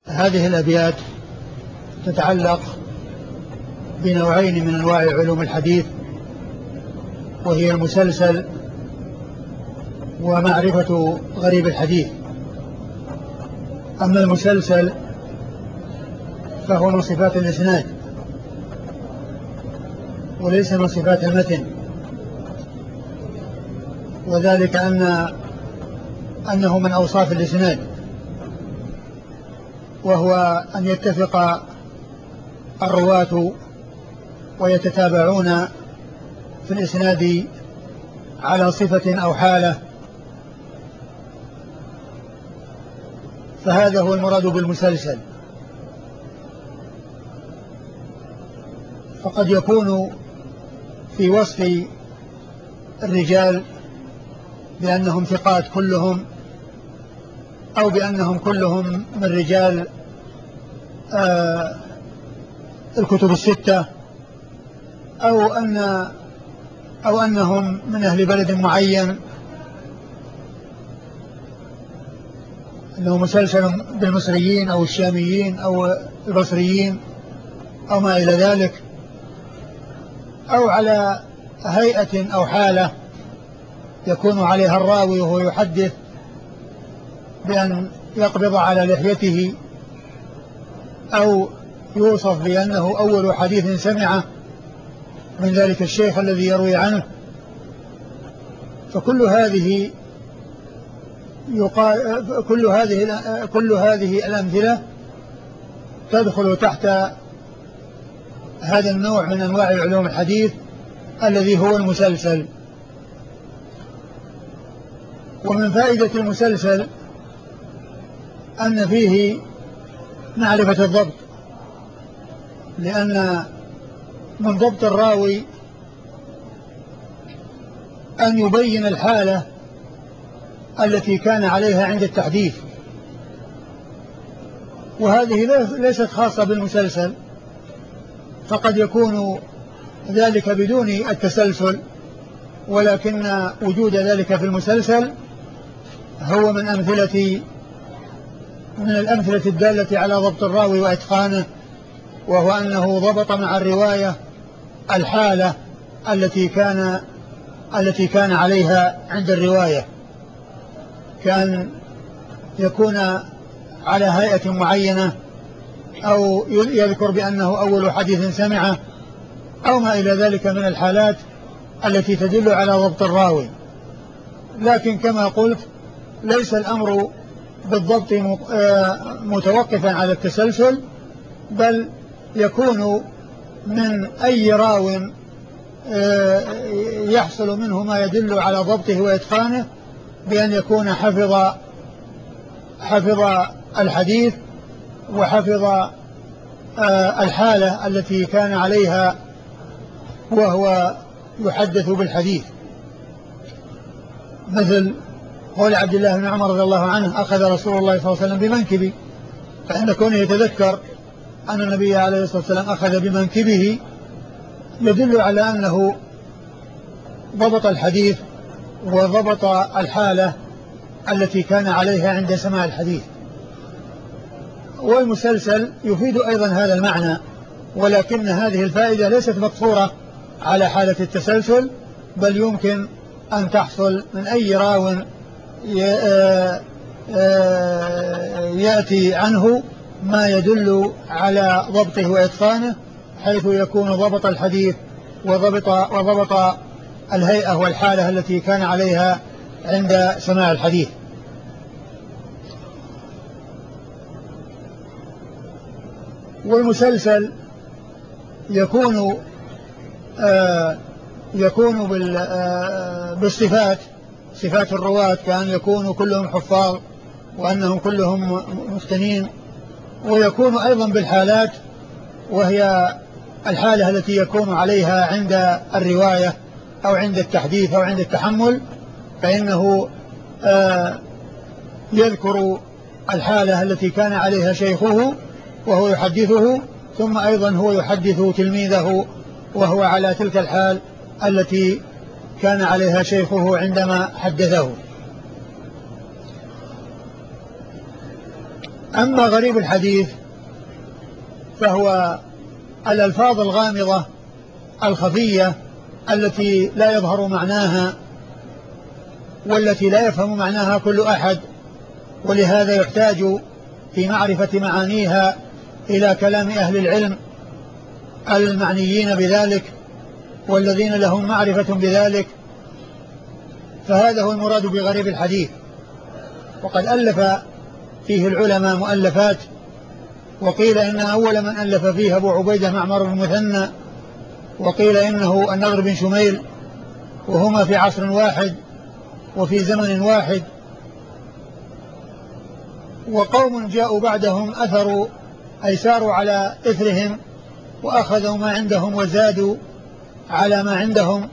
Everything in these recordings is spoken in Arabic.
هذه الأبيات تتعلق بنوعين من أنواع علوم الحديث، وهي المسلسل ومعرفة غريب الحديث. أما المسلسل فهو من صفات الإسناد وليس من صفات المتن، وذلك أنه من أوصاف الإسناد، وهو أن يتفق الرواة ويتتابعون في الإسناد على صفة أو حالة، فهذا هو المراد بالمسلسل. فقد يكون في وصف الرجال بأنهم ثقات كلهم، أو بأنهم كلهم من رجال الكتب الستة، أو أنهم من أهل بلد معين، أنه مسلسل بالمصريين أو الشاميين أو البصريين أو ما إلى ذلك، أو على هيئة أو حالة يكون عليها الراوي وهو يحدث بأن يقبض على لحيته، أو يوصف بأنه أول حديث سمعه من ذلك الشيخ الذي يروي عنه. فكل هذه الأمثلة تدخل تحت هذا النوع من أنواع علوم الحديث الذي هو المسلسل. ومن فائدة المسلسل أن فيه معرفة الضبط، لأن من ضبط الراوي أن يبين الحالة التي كان عليها عند التحديث، وهذه ليست خاصة بالمسلسل، فقد يكون ذلك بدون التسلسل، ولكن وجود ذلك في المسلسل هو من الأمثلة الدالة على ضبط الراوي وإتقانه، وهو أنه ضبط مع الرواية الحالة التي كان عليها عند الرواية، كان يكون على هيئة معينة، أو يذكر بأنه أول حديث سمعه، أو ما إلى ذلك من الحالات التي تدل على ضبط الراوي. لكن كما قلت ليس الأمر بالضبط متوقفا على التسلسل، بل يكون من أي راو يحصل منه ما يدل على ضبطه وإتقانه، بأن يكون حفظ الحديث وحفظ الحالة التي كان عليها وهو يحدث بالحديث. مثل قول عبد الله بن عمر رضي الله عنه: أخذ رسول الله صلى الله عليه وسلم بمنكبي، فإن كونه يتذكر أن النبي عليه الصلاة والسلام أخذ بمنكبه يدل على أنه ضبط الحديث وضبط الحالة التي كان عليها عند سماع الحديث. والمسلسل يفيد أيضا هذا المعنى، ولكن هذه الفائدة ليست مقصورة على حالة التسلسل، بل يمكن أن تحصل من أي راو يأتي عنه ما يدل على ضبطه وإتقانه، حيث يكون ضبط الحديث وضبط الهيئة والحالة التي كان عليها عند سماع الحديث. والمسلسل يكون بالصفات، صفات الرواة، كأن يكونوا كلهم حفاظ وأنهم كلهم مفتنين، ويكون أيضا بالحالات، وهي الحالة التي يكون عليها عند الرواية أو عند التحديث أو عند التحمل، فإنه يذكر الحالة التي كان عليها شيخه وهو يحدثه، ثم أيضا هو يحدث تلميذه وهو على تلك الحال التي كان عليها شيخه عندما حدثه. أما غريب الحديث فهو الألفاظ الغامضة الخفية التي لا يظهر معناها والتي لا يفهم معناها كل أحد، ولهذا يحتاج في معرفة معانيها إلى كلام أهل العلم المعنيين بذلك والذين لهم معرفة بذلك. فهذا هو المراد بغريب الحديث. وقد ألف فيه العلماء مؤلفات، وقيل إن أول من ألف فيه أبو عبيدة معمر بن المثنى، وقيل إنه النضر بن شميل، وهما في عصر واحد وفي زمن واحد. وقوم جاءوا بعدهم أثروا أي ساروا على إثرهم وأخذوا ما عندهم وزادوا على ما عندهم،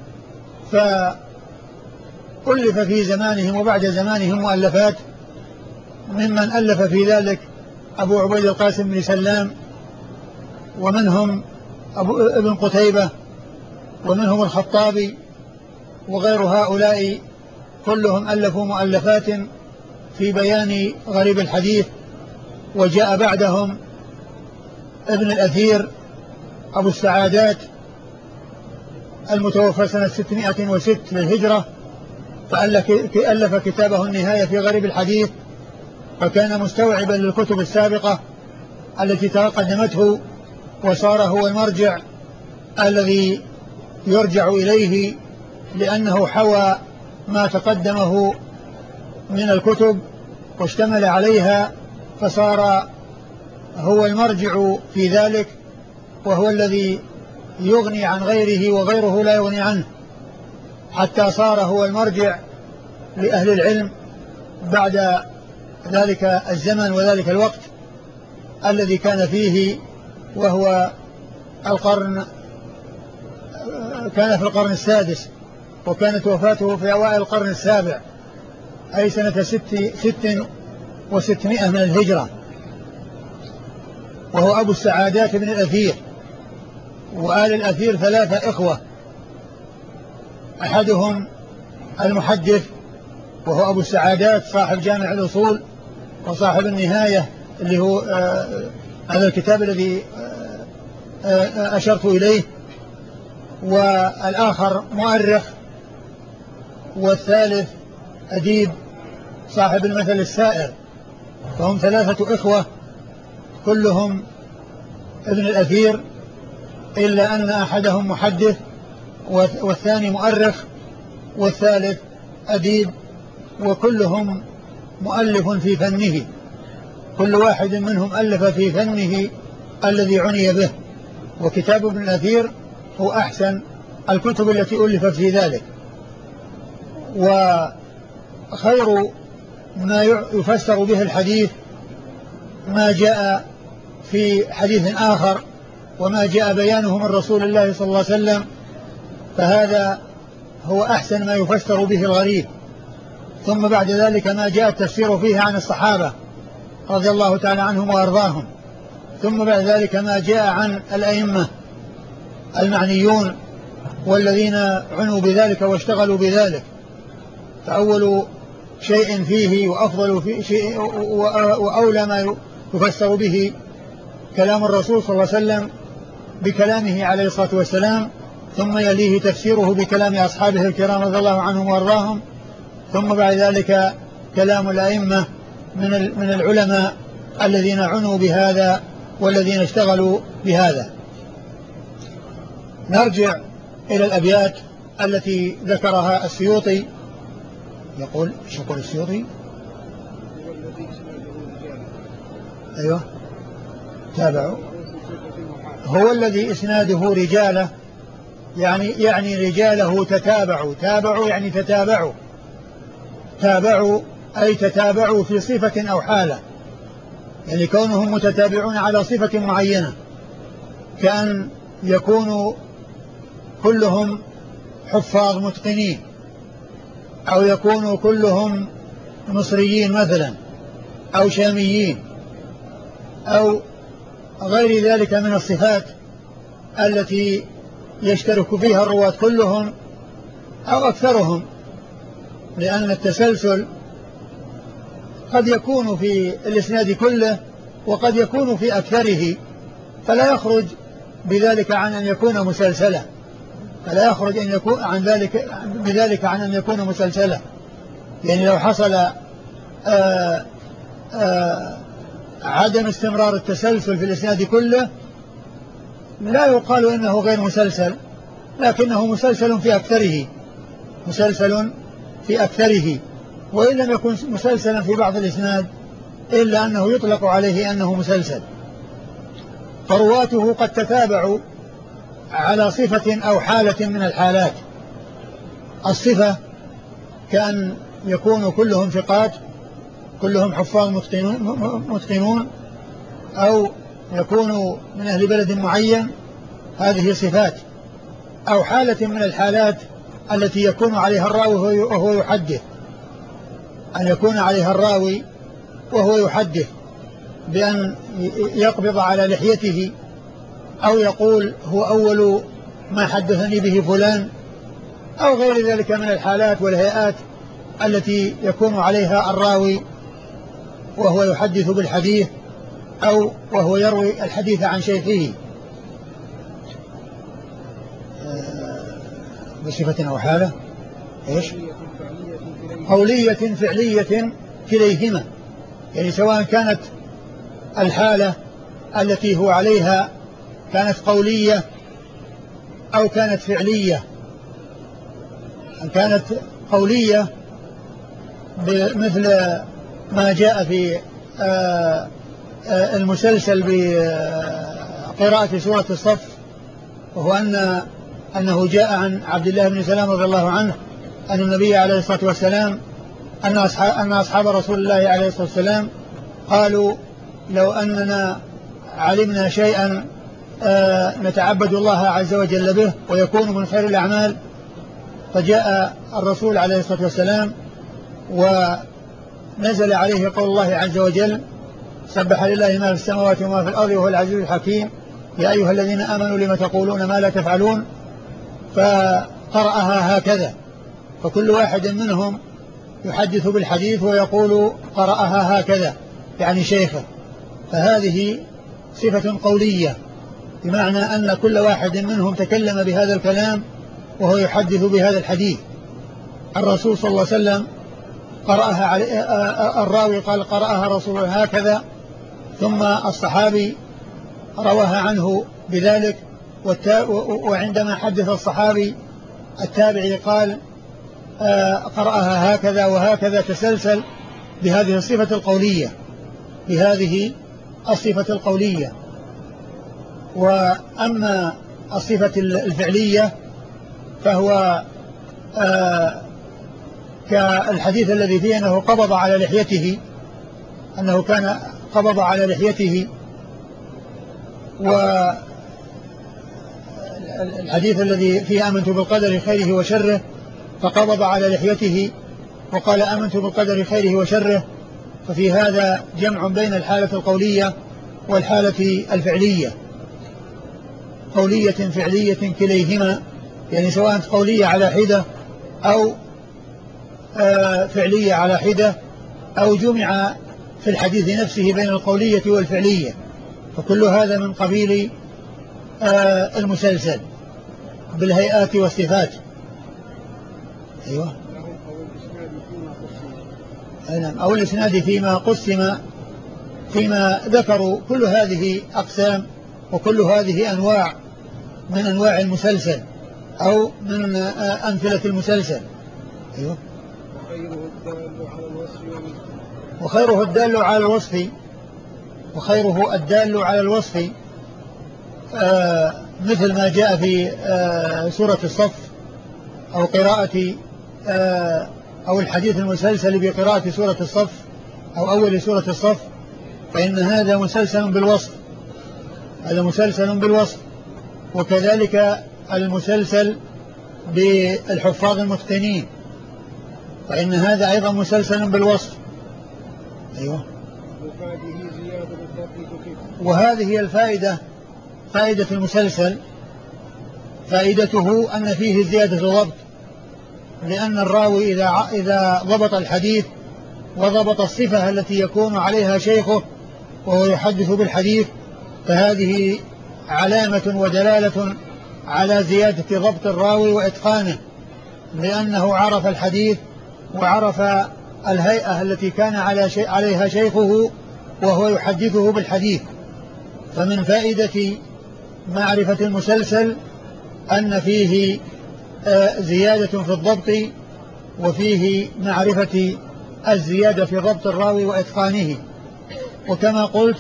فألف في زمانهم وبعد زمانهم مؤلفات، ممن ألف في ذلك أبو عبيد القاسم بن سلام، ومنهم ابن قتيبة، ومنهم الخطابي، وغير هؤلاء كلهم ألفوا مؤلفات في بيان غريب الحديث. وجاء بعدهم ابن الأثير أبو السعادات المتوفى سنة 606 للهجرة، فألف كتابه النهاية في غريب الحديث، فكان مستوعبا للكتب السابقة التي تقدمته، وصار هو المرجع الذي يرجع إليه، لأنه حوى ما تقدمه من الكتب واشتمل عليها، فصار هو المرجع في ذلك، وهو الذي يغني عن غيره وغيره لا يغني عنه، حتى صار هو المرجع لأهل العلم بعد ذلك الزمن وذلك الوقت الذي كان فيه، وهو كان في القرن السادس، وكانت وفاته في أوائل القرن السابع، أي سنة 600 من الهجرة. وهو أبو السعادات بن الأثير. وآل الأثير 3 إخوة، أحدهم المحدث وهو أبو السعادات صاحب جامع الأصول وصاحب النهاية اللي هو هذا الكتاب الذي أشرت إليه، والآخر مؤرخ، والثالث أديب صاحب المثل السائر. فهم 3 إخوة كلهم ابن الأثير، إلا أن أحدهم محدث والثاني مؤرخ والثالث أديب، وكلهم مؤلف في فنه، كل واحد منهم ألف في فنه الذي عني به. وكتاب ابن الأثير هو أحسن الكتب التي ألفت في ذلك. وخير ما يفسر به الحديث ما جاء في حديث آخر وما جاء بيانه من رسول الله صلى الله عليه وسلم، فهذا هو أحسن ما يفسر به الغريب. ثم بعد ذلك ما جاء التفسير فيه عن الصحابة رضي الله تعالى عنهم وأرضاهم. ثم بعد ذلك ما جاء عن الأئمة المعنيون والذين عنوا بذلك واشتغلوا بذلك. فأول شيء فيه وأفضل في شيء وأولى ما يفسر به كلام الرسول صلى الله عليه وسلم بكلامه عليه الصلاة والسلام، ثم يليه تفسيره بكلام أصحابه الكرام رضي الله عنهم وأرضاهم، ثم بعد ذلك كلام الأئمة من العلماء الذين عنوا بهذا والذين اشتغلوا بهذا. نرجع إلى الأبيات التي ذكرها السيوطي. يقول شكر السيوطي أيوه تابعوا، هو الذي إسناده رجاله، يعني رجاله تابعوا يعني تابعوا أي تتابعوا في صفة أو حالة، يعني كونهم متتابعون على صفة معينة، كأن يكونوا كلهم حفاظ متقنين، أو يكونوا كلهم مصريين مثلا، أو شاميين، أو غير ذلك من الصفات التي يشترك فيها الرواة كلهم أو أكثرهم، لأن التسلسل قد يكون في الإسناد كله وقد يكون في أكثره، فلا يخرج بذلك عن أن يكون مسلسلا، فلا يخرج أن يكون عن ذلك بذلك عن أن يكون مسلسلا. يعني لو حصل عدم استمرار التسلسل في الإسناد كله لا يقال إنه غير مسلسل، لكنه مسلسل في أكثره، مسلسل في أكثره، وإن لم يكن مسلسلا في بعض الإسناد إلا أنه يطلق عليه أنه مسلسل. فرواته قد تتابعوا على صفة أو حالة من الحالات. الصفة كأن يكون كلهم ثقات، كلهم حفاظ متقنون، أو يكون من أهل بلد معين، هذه صفات. أو حالة من الحالات التي يكون عليها الراوي وهو يحدث، أن يكون عليها الراوي وهو يحدث بأن يقبض على لحيته أو يقول هو أول ما حدثني به فلان، أو غير ذلك من الحالات والهيئات التي يكون عليها الراوي وهو يحدث بالحديث أو وهو يروي الحديث عن شيخه بصفة أو حالة إيش؟ قولية فعلية كليهما، يعني سواء كانت الحالة التي هو عليها كانت قولية أو كانت فعلية. أن كانت قولية مثل ما جاء في المسلسل بقراءة سورة الصف، وهو أنه جاء عن عبد الله بن سلام رضي الله عنه أن النبي عليه الصلاة والسلام أن أصحاب رسول الله عليه الصلاة والسلام قالوا لو أننا علمنا شيئا نتعبد الله عز وجل به ويكون من خير الأعمال. فجاء الرسول عليه الصلاة والسلام ونزل عليه قول الله عز وجل سبح لله ما في السماوات وما في الأرض وهو العزيز الحكيم يا أيها الذين آمنوا لما تقولون ما لا تفعلون، فقرأها هكذا. فكل واحد منهم يحدث بالحديث ويقول قرأها هكذا، يعني شيخه. فهذه صفة قولية، بمعنى أن كل واحد منهم تكلم بهذا الكلام وهو يحدث بهذا الحديث. الرسول صلى الله عليه وسلم قرأها الراوي قال قرأها رسول الله هكذا، ثم الصحابي رواها عنه بذلك، وعندما حدث الصحابي التابعي قال قرأها هكذا وهكذا، تسلسل بهذه الصفة القولية، بهذه الصفة القولية. وأما الصفة الفعلية فهو كالحديث الذي فيه أنه قبض على لحيته، أنه كان قبض على لحيته، والحديث الذي فيه آمنت بالقدر خيره وشره فقبض على لحيته وقال آمنت بالقدر خيره وشره. ففي هذا جمع بين الحالة القولية والحالة الفعلية، قولية فعلية كليهما، يعني سواء قولية على حدة أو فعلية على حدة، أو جمع في الحديث نفسه بين القولية والفعلية، فكل هذا من قبيل المسلسل بالهيئات والصفات. أيوة. أو الإسناد فيما قسم، فيما ذكروا، كل هذه أقسام وكل هذه أنواع من أنواع المسلسل أو من أمثلة المسلسل. أيوة. وخيره الدال على الوصف، وخيره الدال على الوصف مثل ما جاء في سورة الصف، أو قراءة أو الحديث المسلسل بقراءة سورة الصف أو أول سورة الصف، فإن هذا مسلسل بالوصف، هذا مسلسل بالوصف. وكذلك المسلسل بالحفاظ المتقنين، فإن هذا أيضا مسلسل بالوصف. أيوة. وهذه هي الفائدة، فائدة المسلسل، فائدته أن فيه زيادة ضبط، لأن الراوي إذا ضبط الحديث وضبط الصفة التي يكون عليها شيخه وهو يحدث بالحديث، فهذه علامة ودلالة على زيادة ضبط الراوي وإتقانه، لأنه عرف الحديث وعرف الهيئة التي كان عليها شيخه وهو يحدثه بالحديث. فمن فائدة معرفة المسلسل أن فيه زيادة في الضبط، وفيه معرفة الزيادة في ضبط الراوي وإتقانه. وكما قلت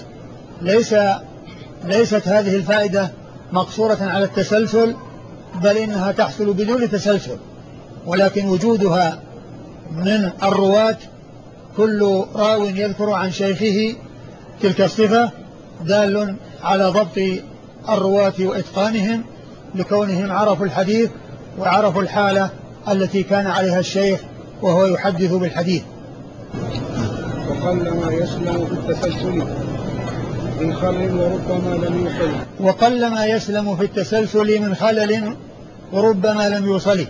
ليست هذه الفائدة مقصورة على التسلسل، بل إنها تحصل بدون تسلسل، ولكن وجودها من الرواة كل راو يذكر عن شيخه تلك الصفة دال على ضبط الرواة وإتقانهم، لكونهم عرفوا الحديث وعرفوا الحالة التي كان عليها الشيخ وهو يحدث بالحديث. وقلما يسلم في التسلسل من خلل وربما لم يوصل. وقلما يسلم في التسلسل من خلل وربما لم يوصل.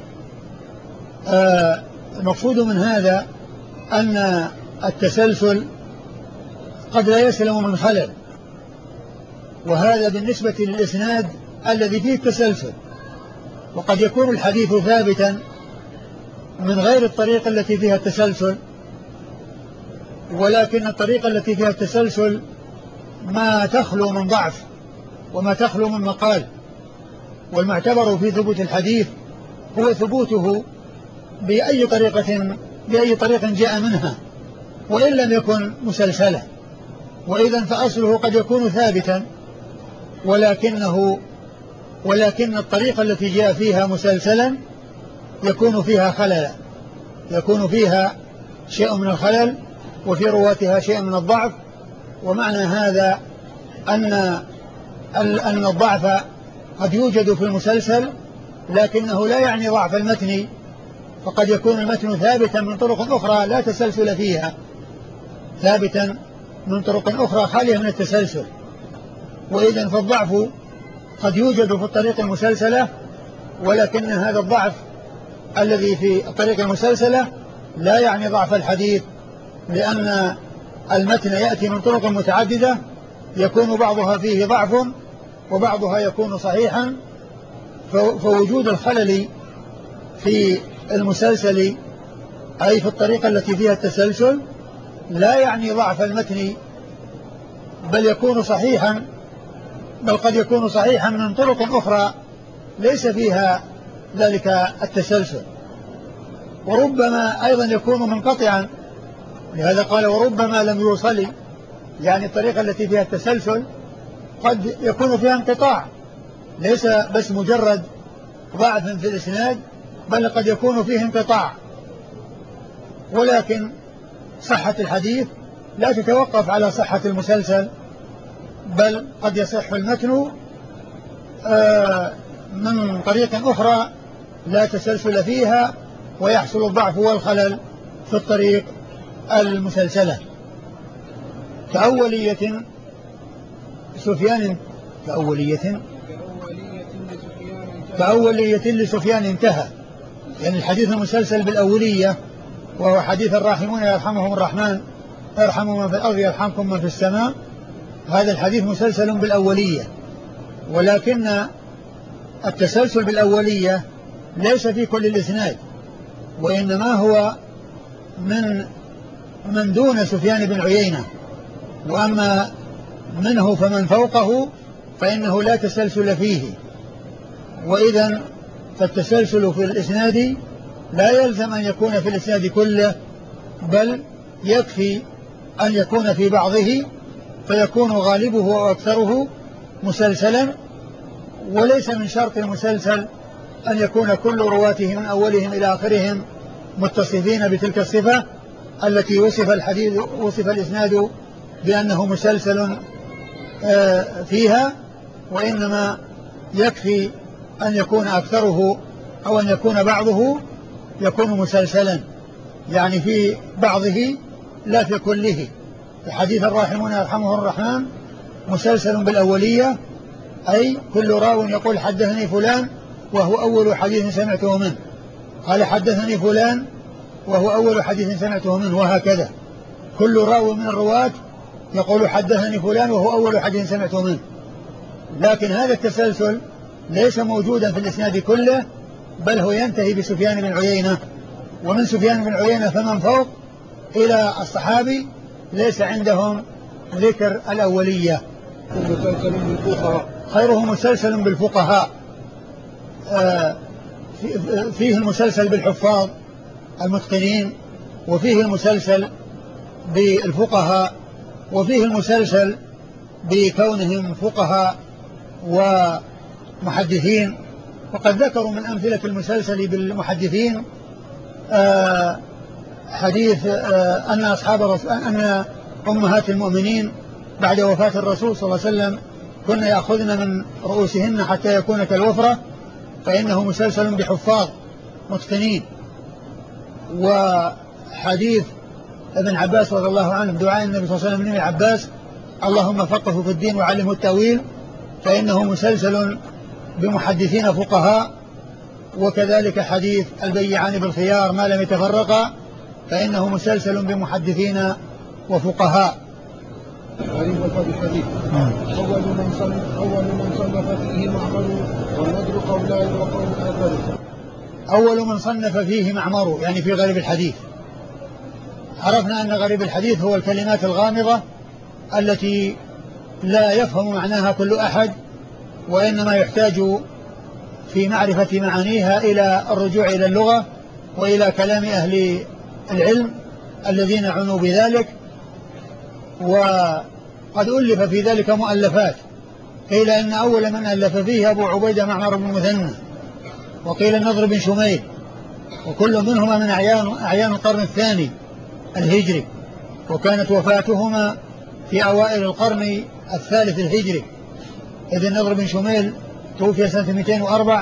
المقصود من هذا أن التسلسل قد لا يسلم من خلل، وهذا بالنسبة للإسناد الذي فيه التسلسل. وقد يكون الحديث ثابتا من غير الطريقة التي فيها التسلسل، ولكن الطريقة التي فيها التسلسل ما تخلو من ضعف وما تخلو من مقال، والمعتبر في ثبوت الحديث هو ثبوته بأي طريق جاء منها، وإن لم يكن مسلسلا. وإذا فأصله قد يكون ثابتا، ولكن الطريقة التي جاء فيها مسلسلا يكون فيها خلل، يكون فيها شيء من الخلل وفي رواتها شيء من الضعف. ومعنى هذا أن الضعف قد يوجد في المسلسل، لكنه لا يعني ضعف المتن، فقد يكون المتن ثابتا من طرق أخرى لا تسلسل فيها، ثابتا من طرق أخرى خالية من التسلسل. وإذن فالضعف قد يوجد في الطريق المسلسلة، ولكن هذا الضعف الذي في الطريق المسلسلة لا يعني ضعف الحديث، لأن المتن يأتي من طرق متعددة يكون بعضها فيه ضعف وبعضها يكون صحيحا. فوجود الخلل في المسلسل أي في الطريقة التي فيها التسلسل لا يعني ضعف المتن، بل قد يكون صحيحا من طرق أخرى ليس فيها ذلك التسلسل. وربما أيضا يكون منقطعا، لهذا قال وربما لم يوصل، يعني الطريقة التي فيها التسلسل قد يكون فيها انقطاع، ليس بس مجرد ضعف في الإسناد، بل قد يكون فيه انقطاع. ولكن صحة الحديث لا تتوقف على صحة المسلسل، بل قد يصح المتن من طريق أخرى لا تسلسل فيها، ويحصل الضعف والخلل في الطريق المسلسلة. كأولية لسفيان انتهى، يعني الحديث المسلسل بالأولية، وهو حديث الراحمون يرحمهم الرحمن يرحم من في الأرض يرحمكم من في السماء. هذا الحديث مسلسل بالأولية، ولكن التسلسل بالأولية ليس في كل الإسناد، وإنما هو من دون سفيان بن عيينة، وأما منه فمن فوقه فإنه لا تسلسل فيه. وإذن فالتسلسل في الإسناد لا يلزم أن يكون في الإسناد كله، بل يكفي أن يكون في بعضه فيكون غالبه وأكثره مسلسلا. وليس من شرط المسلسل أن يكون كل رواته من أولهم إلى آخرهم متصفين بتلك الصفة التي وصف الإسناد بأنه مسلسل فيها، وإنما يكفي أن يكون أكثره أو أن يكون بعضه يكون مسلسلا، يعني في بعضه لا في كله. حديث الراحمون يرحمه الرحمن مسلسل بالأولية، أي كل راو يقول حدثني فلان وهو أول حديث سمعته منه، قال حدثني فلان وهو أول حديث سمعته منه، وهكذا. كل راوي من الرواة يقول حدثني فلان وهو أول حديث سمعته منه، لكن هذا التسلسل ليس موجودا في الإسناد كله، بل هو ينتهي بسفيان بن عيينة، ومن سفيان بن عيينة فمن فوق إلى الصحابي ليس عندهم ذكر الأولية. خيره مسلسل بالفقهاء، فيه المسلسل بالحفاظ المتقنين، وفيه المسلسل بالفقهاء، وفيه المسلسل بكونهم فقهاء ومحدثين. وقد ذكروا من أمثلة المسلسل بالمحدثين حديث أن أمهات المؤمنين بعد وفاة الرسول صلى الله عليه وسلم كن يأخذن من رؤوسهن حتى يكون كالوفرة، فإنه مسلسل بحفاظ متقنين. وحديث ابن عباس رضي الله عنه دعاء النبي صلى الله عليه وسلم لابن عباس اللهم فقهه في الدين وعلمه التأويل، فإنه مسلسل بمحدثين فقهاء. وكذلك حديث البيعان بالخيار ما لم يتفرقا، فإنه مسلسل بمحدثين وفقهاء. غريبة الحديث. أول من صنف فيه معمر والنضر قولان وقول آخر. أول من صنف فيه معمر يعني في غريب الحديث. عرفنا أن غريب الحديث هو الكلمات الغامضة التي لا يفهم معناها كل أحد، وإنما يحتاج في معرفة معانيها إلى الرجوع إلى اللغة وإلى كلام أهل العلم الذين عنوا بذلك. وقد ألف في ذلك مؤلفات، قيل إن أول من ألف فيه أبو عبيدة معمر بن المثنى، وقيل النضر بن شميل، وكل منهما من أعيان القرن الثاني الهجري، وكانت وفاتهما في أوائل القرن الثالث الهجري، إذ النضر بن شميل توفي سنة 204،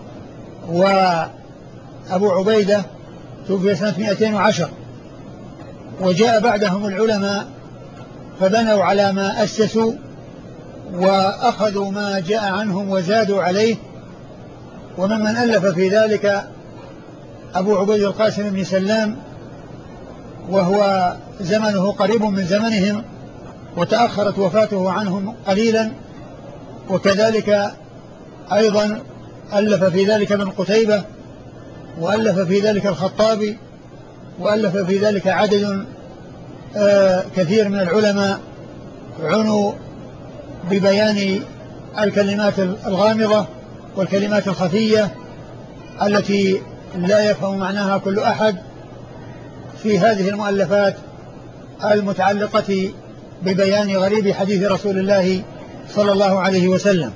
وأبو عبيدة توفي سنة 210. وجاء بعدهم العلماء فبنوا على ما أسسوا وأخذوا ما جاء عنهم وزادوا عليه، وممن ألف في ذلك أبو عبيد القاسم بن سلام، وهو زمنه قريب من زمنهم وتأخرت وفاته عنهم قليلا. وكذلك أيضا ألف في ذلك ابن قتيبة، وألف في ذلك الخطابي، وألف في ذلك عدد كثير من العلماء عنوا ببيان الكلمات الغامضة والكلمات الخفية التي لا يفهم معناها كل أحد في هذه المؤلفات المتعلقة ببيان غريب حديث رسول الله صلى الله عليه وسلم.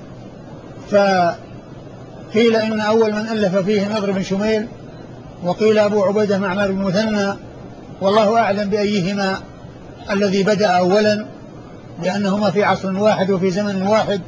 فقيل إن أول من ألف فيه النضر بن شميل، وقيل أبو عبيدة معمر بن المثنى، والله أعلم بأيهما الذي بدأ أولا، لأنهما في عصر واحد وفي زمن واحد.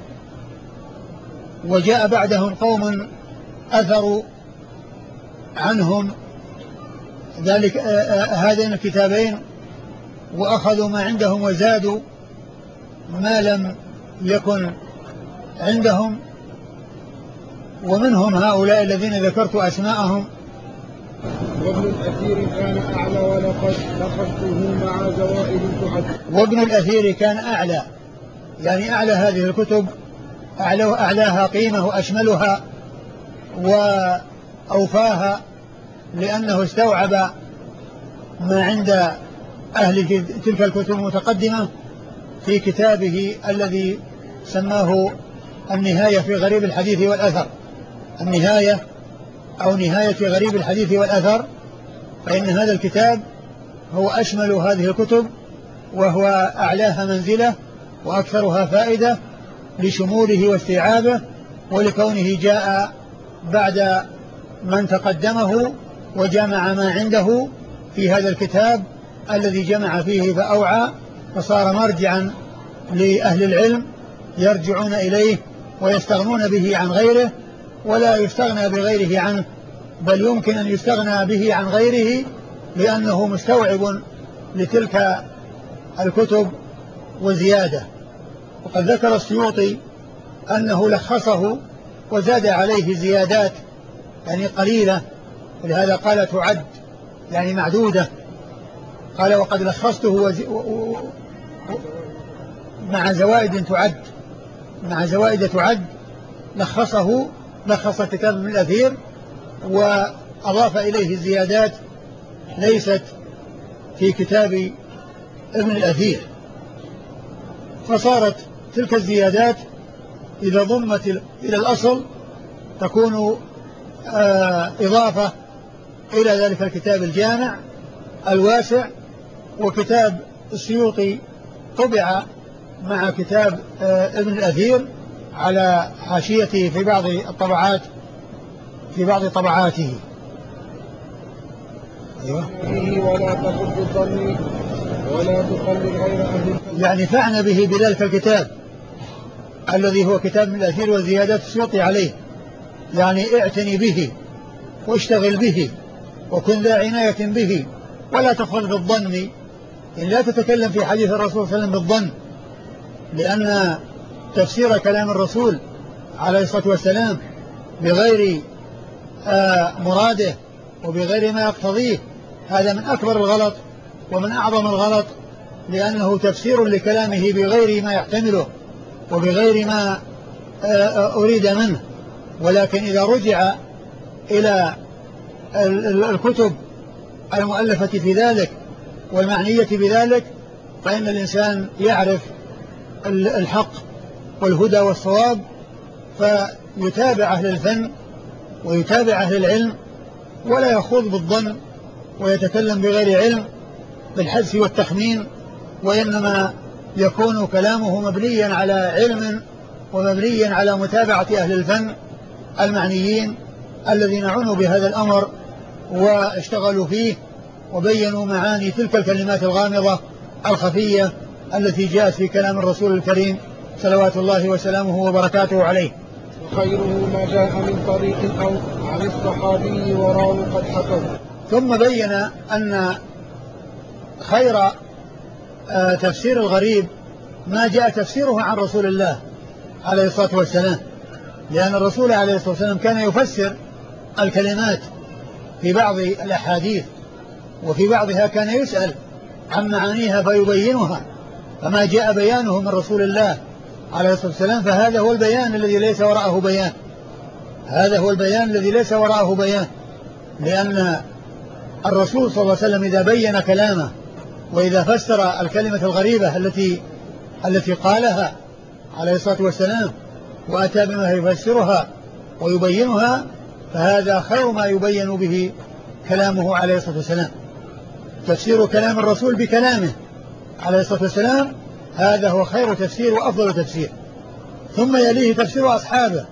وجاء بعدهم قوم أثروا عنهم ذلك هذين الكتابين، وأخذوا ما عندهم وزادوا ما لم يكن عندهم، ومنهم هؤلاء الذين ذكرت أسماءهم. وابن الأثير كان أعلى ولقد لخصته مع زوائد تحد. وابن الأثير كان أعلى، يعني أعلى هذه الكتب، أعلاها قيمة وأشملها وأوفاها، لأنه استوعب ما عند أهل تلك الكتب المتقدمة في كتابه الذي سماه النهاية في غريب الحديث والأثر. النهاية أو نهاية غريب الحديث والأثر، فإن هذا الكتاب هو أشمل هذه الكتب، وهو أعلاها منزلة وأكثرها فائدة لشموله واستيعابه، ولكونه جاء بعد من تقدمه وجمع ما عنده في هذا الكتاب الذي جمع فيه فأوعى، فصار مرجعا لأهل العلم يرجعون إليه ويستغنون به عن غيره، ولا يستغنى بغيره عنه، بل يمكن أن يستغنى به عن غيره لأنه مستوعب لتلك الكتب وزيادة. وقد ذكر السيوطي أنه لخصه وزاد عليه زيادات يعني قليلة، ولهذا قال تعد يعني معدودة، قال وقد لخصته مع زوائد تعد، مع زوائد تعد، لخص كتاب ابن الأثير وأضاف إليه الزيادات ليست في كتاب ابن الأثير، فصارت تلك الزيادات إذا ضمت إلى الأصل تكون إضافة إلى ذلك الكتاب الجامع الواسع. وكتاب السيوطي طبع مع كتاب ابن الأثير على حاشيته في بعض الطبعات، في بعض طبعاته. أيوة. ولا تقل الظن ولا تقلد غير أهل، يعني فعنا به بذلك الكتاب الذي هو كتاب ابن الأثير وزيادات السيوطي عليه، يعني اعتني به واشتغل به وكن ذا عناية به، ولا تفضل بالظن، إن لا تتكلم في حديث الرسول صلى الله عليه وسلم بالظن، لأن تفسير كلام الرسول عليه الصلاة والسلام بغير مراده وبغير ما يقتضيه هذا من أكبر الغلط ومن أعظم الغلط، لأنه تفسير لكلامه بغير ما يحتمله وبغير ما أريد منه. ولكن إذا رجع إلى الكتب المؤلفة في ذلك والمعنية بذلك فإن الإنسان يعرف الحق والهدى والصواب، فيتابع أهل الفن ويتابع أهل العلم، ولا يخوض بالظن ويتكلم بغير علم بالحدس والتخمين، وإنما يكون كلامه مبنيا على علم ومبنيا على متابعة أهل الفن المعنيين الذين عنوا بهذا الأمر واشتغلوا فيه وبينوا معاني تلك الكلمات الغامضة الخفية التي جاءت في كلام الرسول الكريم صلوات الله وسلامه وبركاته عليه. وخيره ما جاء من طريق أو عن الصحابي وراه قد حكوا. ثم بين أن خير تفسير الغريب ما جاء تفسيره عن رسول الله عليه الصلاة والسلام، لأن الرسول عليه الصلاة والسلام كان يفسر الكلمات في بعض الأحاديث، وفي بعضها كان يسأل عن معانيها فيبينها، فما جاء بيانه من رسول الله عليه الصلاة والسلام فهذا هو البيان الذي ليس وراءه بيان، هذا هو البيان الذي ليس وراءه بيان، لأن الرسول صلى الله عليه وسلم إذا بين كلامه وإذا فسر الكلمة الغريبة التي قالها عليه الصلاة والسلام وأتى بما يفسرها ويبينها فهذا خير ما يبين به كلامه عليه الصلاة والسلام. تفسير كلام الرسول بكلامه عليه الصلاة والسلام هذا هو خير تفسير وأفضل تفسير. ثم يليه تفسير أصحابه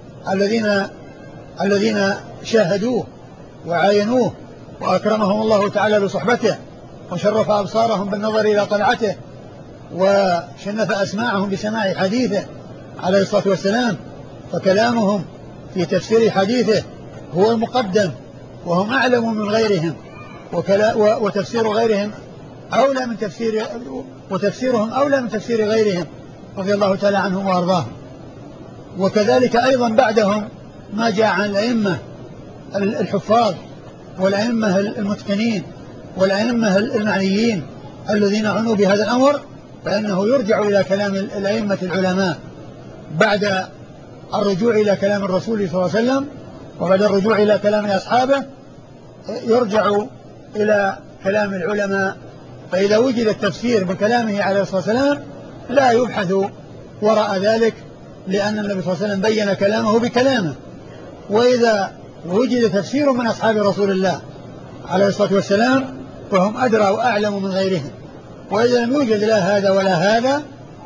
الذين شاهدوه وعاينوه وأكرمهم الله تعالى بصحبته وشرف أبصارهم بالنظر إلى طلعته وشنف أسماعهم بسماع حديثه عليه الصلاة والسلام، فكلامهم في تفسير حديثه هو المقدم وهم أعلم من غيرهم، وتفسير غيرهم أولى من تفسير، وتفسيرهم أولى من تفسير غيرهم رضي الله تعالى عنهم وأرضاهم. وكذلك أيضا بعدهم ما جاء عن الأئمة الحفاظ والأئمة المتقنين والأئمة المعنيين الذين عنوا بهذا الأمر، فإنه يرجع إلى كلام الأئمة العلماء بعد الرجوع إلى كلام الرسول صلى الله عليه وسلم، وبعد الرجوع إلى كلام أصحابه يرجع إلى كلام العلماء. فإذا وجد التفسير من كلامه عليه الصلاة والسلام لا يبحث وراء ذلك، لأن النبي صلى الله عليه وسلم بين كلامه بكلامه. وإذا وجد تفسير من أصحاب رسول الله عليه الصلاة والسلام فهم أدرى وأعلم من غيرهم. وإذا لم يوجد لا هذا ولا هذا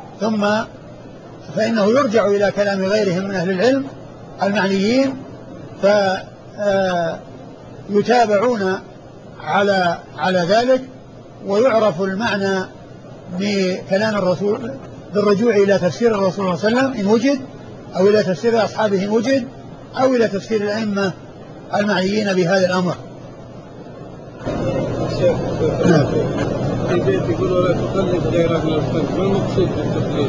فإنه يرجع إلى كلام غيرهم من أهل العلم المعنيين فيتابعون على ذلك، ويعرف المعنى بكلام الرسول بالرجوع إلى تفسير الرسول صلى الله عليه وسلم إن وجد، أو إلى تفسير أصحابه إن وجد، أو إلى تفسير الأئمة المعنيين بهذا الأمر. يقولوا لا تقلد غيرك من الفن، ما المقصود بالتقليد؟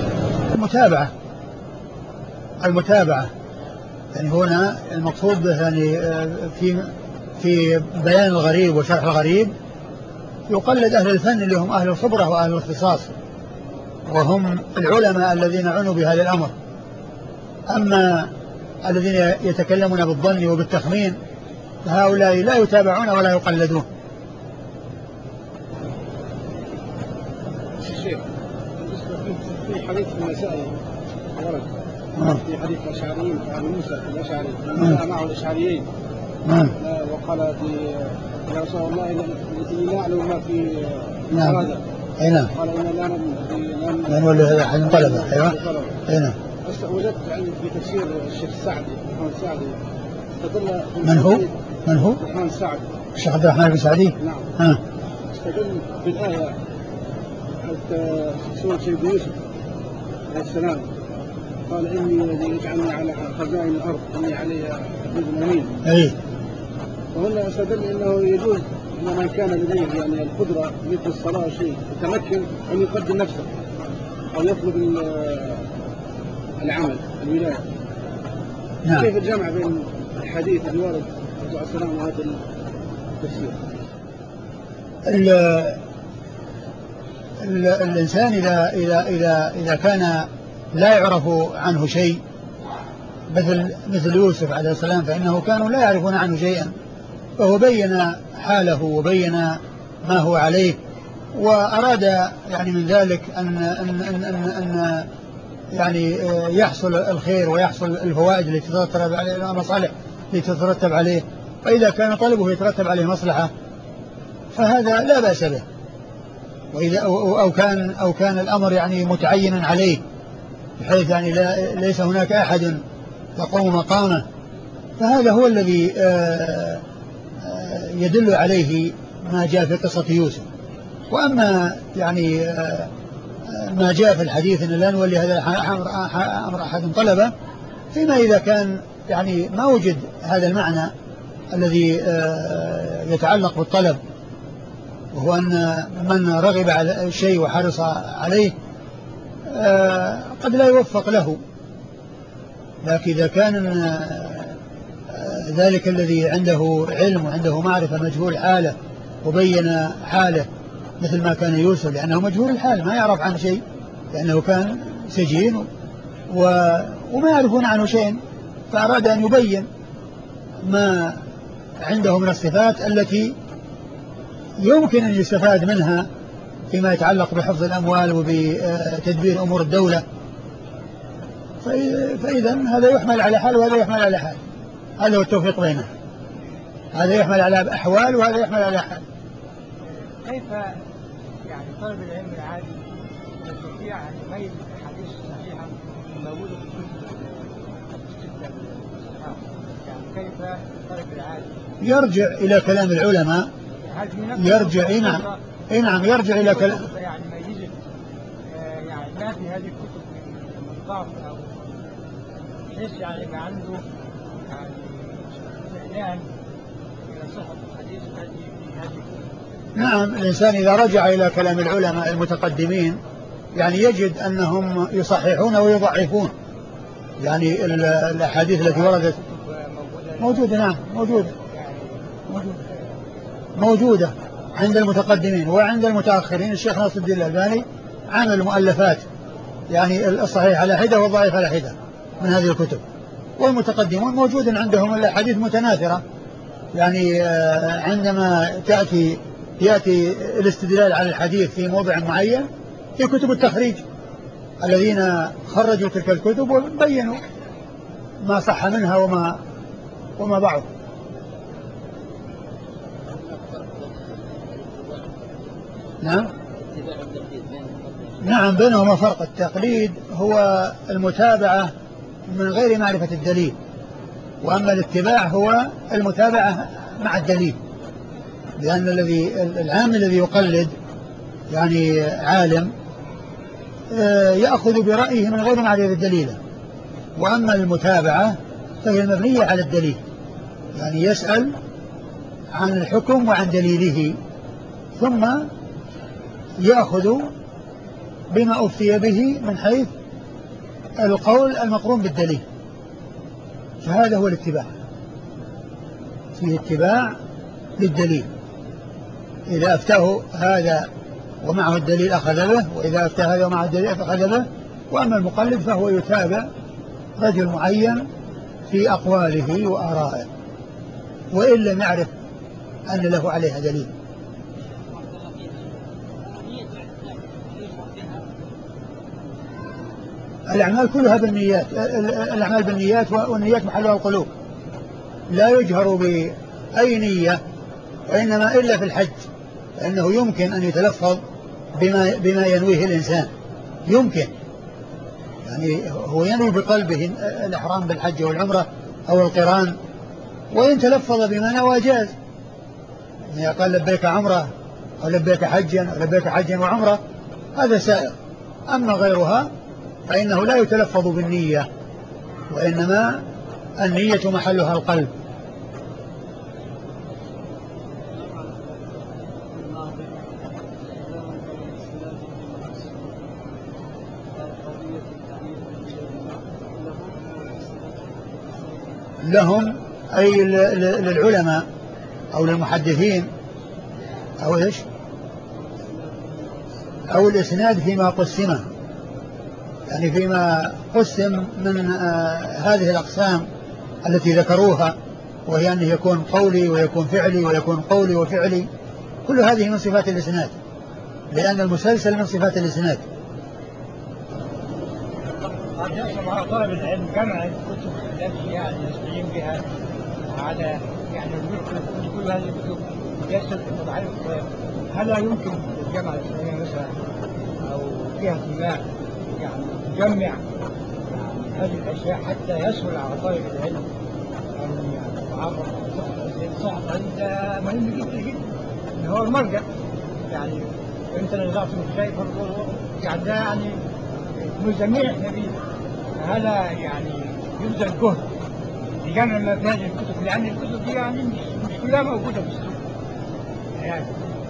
المتابعة يعني هنا المقصود به يعني في بيان الغريب وشرح الغريب يقلد أهل الفن اللي هم أهل الخبرة وأهل الاختصاص، وهم العلماء الذين عنوا بهذا الأمر. أما الذين يتكلمون بالظن وبالتخمين هؤلاء لا يتابعون ولا يقلدون. الشيخ في حديث المسائل ورد في حديث الأشعريين أبي موسى الأشعري لما معه الأشعريين وقال يا رسول الله التي نعلم ما في هذا قال إن لا نولي هذا أحد طلبه. أيوة هنا وجدت في تفسير الشيخ السعدي محمد السعدي استدل. من هو؟ محمد السعدي الشيخ عبد الرحمن بن سعدي. نعم. استدل بالآية سورة سيدنا يوسف عليه السلام قال إني الذي يجعلني على خزائن الأرض إني علي حفيظ أمين. وهنا استدل إنه يجوز إن من كان لديه يعني القدرة مثل الصلاة أو شيء يتمكن أن يقدم نفسه أو يطلب العمل الولاية. كيف الجمع بين الحديث الوارد عليه السلام وهذا التفسير؟ الإنسان إذا كان لا يعرف عنه شيء مثل يوسف عليه السلام، فإنه كانوا لا يعرفون عنه شيئا، فهو بين حاله وبين ما هو عليه، وأراد يعني من ذلك أن يعني يحصل الخير ويحصل الفوائد التي تترتب عليه، المصالح التي تترتب عليه. فإذا كان طلبه يترتب عليه مصلحة فهذا لا بأس به، وإذا أو كان الأمر يعني متعينا عليه بحيث يعني ليس هناك أحد يقوم مقامه، فهذا هو الذي يدل عليه ما جاء في قصة يوسف. وأما يعني ما جاء في الحديث أن لا نولي هذا أمر أحد طلبه، فيما إذا كان يعني ما وجد هذا المعنى الذي يتعلق بالطلب، وهو أن من رغب على الشيء وحرص عليه قد لا يوفق له. لكن إذا كان ذلك الذي عنده علم وعنده معرفة مجهول حاله وبين حاله مثل ما كان يوسف، لأنه مجهول الحال ما يعرف عنه شيء، لأنه كان سجين وما يعرفون عنه شيء، فأراد أن يبين ما عنده من الصفات التي يمكن أن يستفاد منها فيما يتعلق بحفظ الأموال وبتدبير أمور الدولة. فإذا هذا يحمل على حال وهذا يحمل على حال، هذا هو التوفيق بينه، هذا يحمل على أحوال وهذا يحمل على حال. كيف يعني طالب العلم العادي يستطيع أن يميز الأحاديث الصحيحة الموجودة في الكتب يعني كيف طالب العادي يرجع إلى كلام العلماء، يرجع نعم يرجع إلى كلام يعني ما يجد يعني ما في هذه الكتب من ضعف أو ليش يعني يبقى عنده يعني استعلام إلى صحة الحديث الذي في هذه الكتب. نعم، الإنسان إذا رجع إلى كلام العلماء المتقدمين يعني يجد أنهم يصححون ويضعفون، يعني الأحاديث التي وردت موجودة. نعم موجودة عند المتقدمين وعند المتأخرين. الشيخ ناصر الدين الألباني عمل مؤلفات يعني الصحيح على حدة والضعيف على حدة من هذه الكتب، والمتقدمون موجود عندهم الأحاديث متناثرة، يعني عندما يأتي الاستدلال على الحديث في موضع معين في كتب التخريج الذين خرجوا تلك الكتب وبينوا ما صح منها وما ضعف. نعم بينهما فرق. التقليد هو المتابعة من غير معرفة الدليل، وأما الاتباع هو المتابعة مع الدليل، لأن العام الذي يقلد يعني عالم يأخذ برأيه من غير معرفة الدليل، وأما المتابعة فهي مبنية على الدليل، يعني يسأل عن الحكم وعن دليله ثم يأخذ بما أفتي به من حيث القول المقرون بالدليل، فهذا هو الاتباع، فيه اتباع للدليل. إذا أفتاه هذا ومعه الدليل أخذ به، وإذا أفتى هذا ومعه الدليل أخذ به. وأما المقلد فهو يتابع رجل معين في أقواله وآرائه وإن لم يعرف أن له عليها دليل. الأعمال كلها بالنيات، الأعمال بالنيات، والنيات محلها القلوب، لا يجهر بأي نية، وإنما إلا في الحج، فإنه يمكن أن يتلفظ بما ينويه الإنسان، يمكن يعني هو ينوي بقلبه الإحرام بالحج والعمرة أو القران، وإن تلفظ بما نوى جاز، يعني قال لبيك عمرة أو لبيك حجا أو لبيك حجا وعمرة، هذا سائر. أما غيرها فإنه لا يتلفظ بالنية، وإنما النية محلها القلب. لهم أي للعلماء أو للمحدثين أو إيش أو الإسناد فيما قسمه، يعني فيما قسم من هذه الأقسام التي ذكروها، وهي أنه يكون قولي ويكون فعلي ويكون قولي وفعلي، كل هذه من صفات الإسناد، لأن المسلسل من صفات الإسناد. قد يحصل على طالب العلم جمع الكتب التي يعني يستعين بها على يعني كل هذه الكتب يسر في المعرفة. هل لا يمكن الجامعة الإسلامية مثلا أو جهة ما يعني تجمع يعني هذه الأشياء حتى يسهل على طالب العلم أن يتعرف على الصحة؟ هذا مهم جدا جدا، إن هو المرجع، يعني أنت نزعت من شيء يعني ده يعني جميع النبي، هذا يعني يبذل جهد لجمع ما في هذه الكتب، لأن الكتب دي يعني مش كلها موجودة في السوق يعني.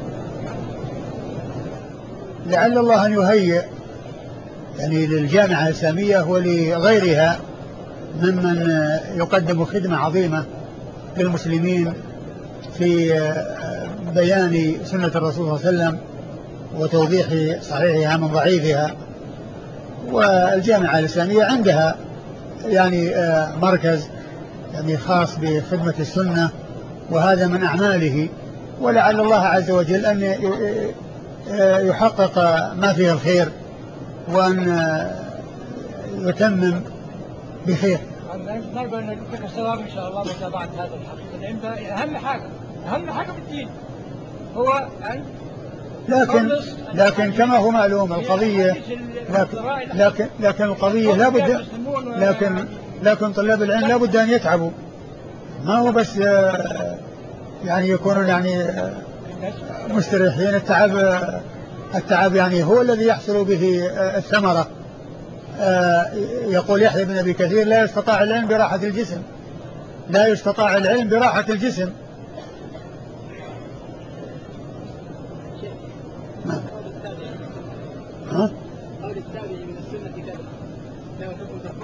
لعل الله أن يهيئ يعني للجامعة الإسلامية ولغيرها ممن يقدم خدمة عظيمة للمسلمين في بيان سنة الرسول صلى الله عليه وسلم وتوضيح صحيحها من ضعيفها. والجامعة الإسلامية عندها يعني مركز يعني خاص بخدمة السنة، وهذا من أعماله، ولعل الله عز وجل أن يحقق ما فيه الخير وأن يتمم بخير. نرجو أن يكون الثواب إن شاء الله متابعة هذا الحقيقة، لأن أهم حاجة في الدين هو أن لكن كما هو معلوم القضية، لكن القضية لابد، لكن طلاب العلم لابد أن يتعبوا، ما هو بس يعني يكونون يعني مستريحين. التعب يعني هو الذي يحصل به الثمرة. يقول يحيى بن أبي كثير: لا يستطاع العلم براحة الجسم، لا يستطاع العلم براحة الجسم. قول التابعي من السنة كذا لا يحب.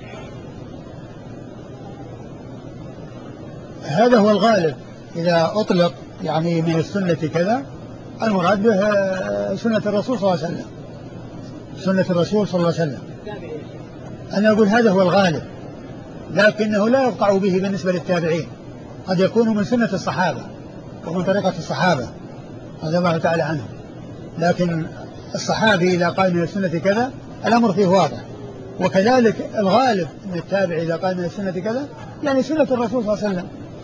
هذا هو الغالب، إذا أطلق يعني من السنة كذا المراد به سنة الرسول صلى الله عليه وسلم، سنة الرسول صلى الله عليه وسلم. أنا أقول هذا هو الغالب، لكنه لا يقطع به بالنسبة للتابعين، قد يكون من سنة الصحابة ومن طريقة الصحابة رضي الله تعالى عنهم، لكن الصحابي إذا قال من السنة كذا الأمر فيه واضح. وكذلك الغالب من التابع إذا قال من السنة كذا يعني سنة الرسول صلى الله عليه وسلم.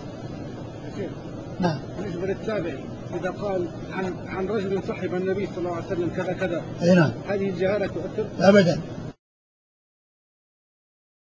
نعم. بالنسبة للتابعي إذا قال عن رجل صحب النبي صلى الله عليه وسلم كذا كذا، نعم، هذه الجهالة تؤثر؟ أبدا.